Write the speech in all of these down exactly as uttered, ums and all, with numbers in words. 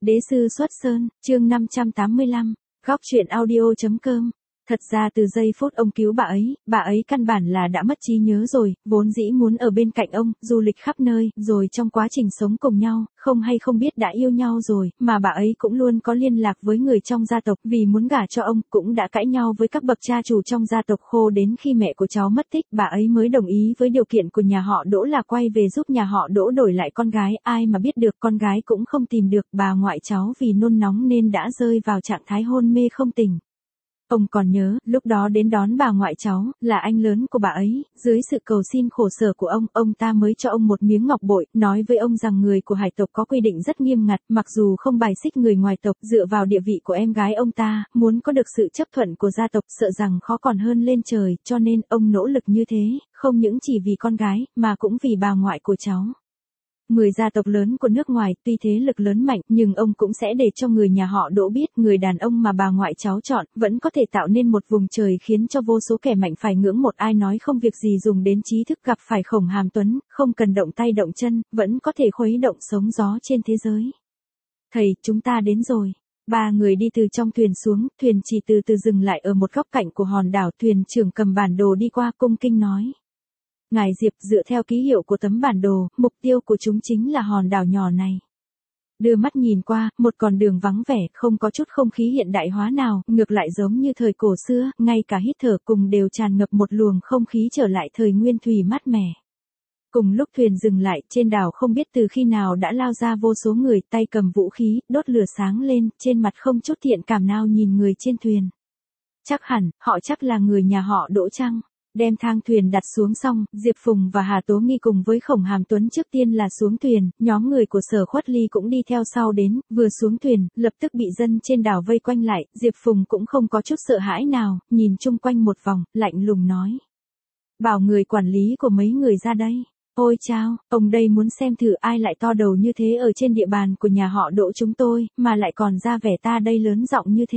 Đế sư xuất sơn, chương năm trăm tám mươi lăm, góc truyện audio chấm com. Thật ra từ giây phút ông cứu bà ấy, bà ấy căn bản là đã mất trí nhớ rồi, vốn dĩ muốn ở bên cạnh ông, du lịch khắp nơi, rồi trong quá trình sống cùng nhau, không hay không biết đã yêu nhau rồi, mà bà ấy cũng luôn có liên lạc với người trong gia tộc, vì muốn gả cho ông, cũng đã cãi nhau với các bậc cha chủ trong gia tộc khô đến khi mẹ của cháu mất tích, bà ấy mới đồng ý với điều kiện của nhà họ Đỗ là quay về giúp nhà họ Đỗ đổi lại con gái, ai mà biết được con gái cũng không tìm được, bà ngoại cháu vì nôn nóng nên đã rơi vào trạng thái hôn mê không tỉnh. Ông còn nhớ, lúc đó đến đón bà ngoại cháu, là anh lớn của bà ấy, dưới sự cầu xin khổ sở của ông, ông ta mới cho ông một miếng ngọc bội, nói với ông rằng người của hải tộc có quy định rất nghiêm ngặt, mặc dù không bài xích người ngoài tộc, dựa vào địa vị của em gái ông ta, muốn có được sự chấp thuận của gia tộc, sợ rằng khó còn hơn lên trời, cho nên ông nỗ lực như thế, không những chỉ vì con gái, mà cũng vì bà ngoại của cháu. Mười gia tộc lớn của nước ngoài, tuy thế lực lớn mạnh, nhưng ông cũng sẽ để cho người nhà họ Đỗ biết, người đàn ông mà bà ngoại cháu chọn, vẫn có thể tạo nên một vùng trời khiến cho vô số kẻ mạnh phải ngưỡng một, ai nói không việc gì dùng đến trí thức, gặp phải Khổng Hàm Tuấn, không cần động tay động chân, vẫn có thể khuấy động sóng gió trên thế giới. Thầy, chúng ta đến rồi. Ba người đi từ trong thuyền xuống, thuyền chỉ từ từ dừng lại ở một góc cạnh của hòn đảo, thuyền trưởng cầm bản đồ đi qua, cung kinh nói. Ngài Diệp, dựa theo ký hiệu của tấm bản đồ, mục tiêu của chúng chính là hòn đảo nhỏ này. Đưa mắt nhìn qua, một con đường vắng vẻ, không có chút không khí hiện đại hóa nào, ngược lại giống như thời cổ xưa, ngay cả hít thở cùng đều tràn ngập một luồng không khí trở lại thời nguyên thủy mát mẻ. Cùng lúc thuyền dừng lại, trên đảo không biết từ khi nào đã lao ra vô số người, tay cầm vũ khí, đốt lửa sáng lên, trên mặt không chút thiện cảm nào nhìn người trên thuyền. Chắc hẳn, họ chắc là người nhà họ Đỗ chăng? Đem thang thuyền đặt xuống xong, Diệp Phùng và Hà Tố Nghi cùng với Khổng Hàm Tuấn trước tiên là xuống thuyền, nhóm người của Sở Khuất Ly cũng đi theo sau đến, vừa xuống thuyền, lập tức bị dân trên đảo vây quanh lại, Diệp Phùng cũng không có chút sợ hãi nào, nhìn chung quanh một vòng, lạnh lùng nói. Bảo người quản lý của mấy người ra đây. Ôi chao, ông đây muốn xem thử ai lại to đầu như thế ở trên địa bàn của nhà họ Đỗ chúng tôi, mà lại còn ra vẻ ta đây lớn giọng như thế.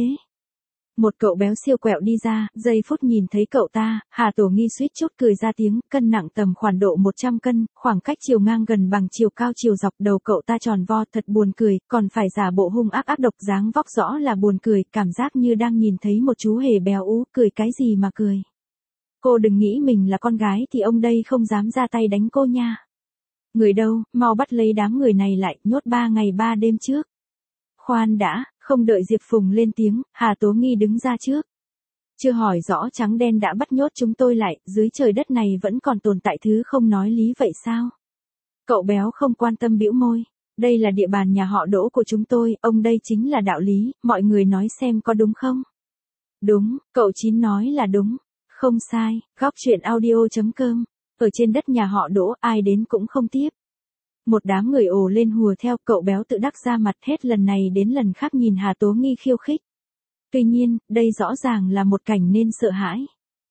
Một cậu béo siêu quẹo đi ra, giây phút nhìn thấy cậu ta, Hà Tổ Nghi suýt chút cười ra tiếng, cân nặng tầm khoảng độ một trăm cân, khoảng cách chiều ngang gần bằng chiều cao chiều dọc, đầu cậu ta tròn vo thật buồn cười, còn phải giả bộ hung ác ác độc, dáng vóc rõ là buồn cười, cảm giác như đang nhìn thấy một chú hề béo ú, cười cái gì mà cười. Cô đừng nghĩ mình là con gái thì ông đây không dám ra tay đánh cô nha. Người đâu, mau bắt lấy đám người này lại, nhốt ba ngày ba đêm trước. Khoan đã. Không đợi Diệp Phùng lên tiếng, Hà Tố Nghi đứng ra trước. Chưa hỏi rõ trắng đen đã bắt nhốt chúng tôi lại, dưới trời đất này vẫn còn tồn tại thứ không nói lý vậy sao? Cậu béo không quan tâm bĩu môi. Đây là địa bàn nhà họ Đỗ của chúng tôi, ông đây chính là đạo lý, mọi người nói xem có đúng không? Đúng, cậu Chín nói là đúng. Không sai, góc truyện audio chấm com. Ở trên đất nhà họ Đỗ, ai đến cũng không tiếp. Một đám người ồ lên hùa theo, cậu béo tự đắc ra mặt, hết lần này đến lần khác nhìn Hà Tố Nghi khiêu khích. Tuy nhiên, đây rõ ràng là một cảnh nên sợ hãi.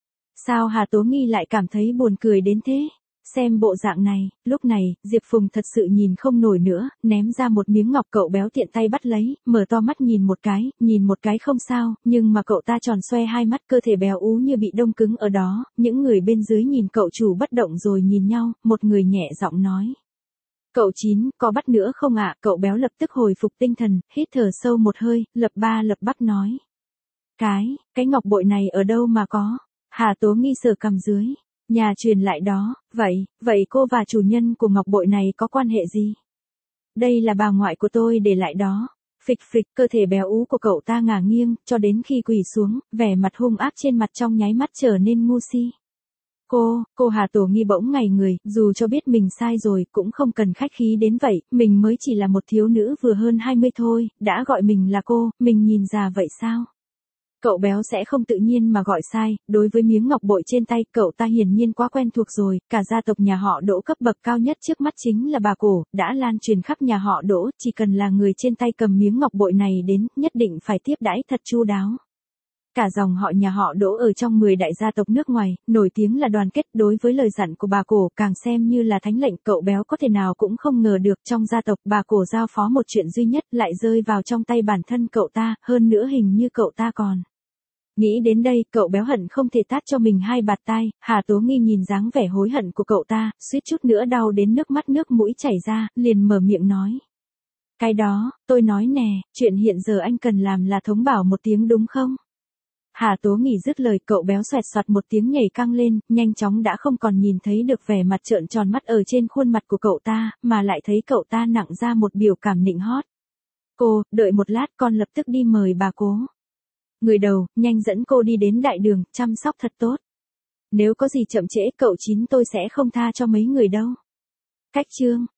Sao Hà Tố Nghi lại cảm thấy buồn cười đến thế? Xem bộ dạng này, lúc này, Diệp Phùng thật sự nhìn không nổi nữa, ném ra một miếng ngọc, cậu béo tiện tay bắt lấy, mở to mắt nhìn một cái, nhìn một cái không sao, nhưng mà cậu ta tròn xoe hai mắt, cơ thể béo ú như bị đông cứng ở đó, những người bên dưới nhìn cậu chủ bất động rồi nhìn nhau, một người nhẹ giọng nói. Cậu Chín, có bắt nữa không ạ? Cậu béo lập tức hồi phục tinh thần, hít thở sâu một hơi, lập ba lập bắp nói. Cái, cái ngọc bội này ở đâu mà có? Hà Tố Nghi sờ cằm dưới. Nhà truyền lại đó, vậy, vậy cô và chủ nhân của ngọc bội này có quan hệ gì? Đây là bà ngoại của tôi để lại đó. Phịch phịch, cơ thể béo ú của cậu ta ngả nghiêng, cho đến khi quỳ xuống, vẻ mặt hung ác trên mặt trong nháy mắt trở nên ngu si. Cô, cô Hà Tổ Nghi bỗng ngây người, dù cho biết mình sai rồi, cũng không cần khách khí đến vậy, mình mới chỉ là một thiếu nữ vừa hơn hai mươi thôi, đã gọi mình là cô, mình nhìn già vậy sao? Cậu béo sẽ không tự nhiên mà gọi sai, đối với miếng ngọc bội trên tay, cậu ta hiển nhiên quá quen thuộc rồi, cả gia tộc nhà họ Đỗ cấp bậc cao nhất trước mắt chính là bà cổ, đã lan truyền khắp nhà họ Đỗ, chỉ cần là người trên tay cầm miếng ngọc bội này đến, nhất định phải tiếp đãi thật chu đáo. Cả dòng họ nhà họ Đỗ ở trong mười đại gia tộc nước ngoài, nổi tiếng là đoàn kết, đối với lời dặn của bà cổ, càng xem như là thánh lệnh, cậu béo có thể nào cũng không ngờ được trong gia tộc bà cổ giao phó một chuyện duy nhất lại rơi vào trong tay bản thân cậu ta, hơn nữa hình như cậu ta còn. Nghĩ đến đây, cậu béo hận không thể tát cho mình hai bạt tai, Hà Tố Nghi nhìn dáng vẻ hối hận của cậu ta, suýt chút nữa đau đến nước mắt nước mũi chảy ra, liền mở miệng nói. Cái đó, tôi nói nè, chuyện hiện giờ anh cần làm là thống bảo một tiếng đúng không? Hà Tố Nghỉ dứt lời cậu béo xoẹt xoẹt một tiếng nhảy căng lên, nhanh chóng đã không còn nhìn thấy được vẻ mặt trợn tròn mắt ở trên khuôn mặt của cậu ta, mà lại thấy cậu ta nặng ra một biểu cảm nịnh hót. Cô, đợi một lát con lập tức đi mời bà cố. Người đầu, nhanh dẫn cô đi đến đại đường, chăm sóc thật tốt. Nếu có gì chậm trễ cậu Chín tôi sẽ không tha cho mấy người đâu. Cách chương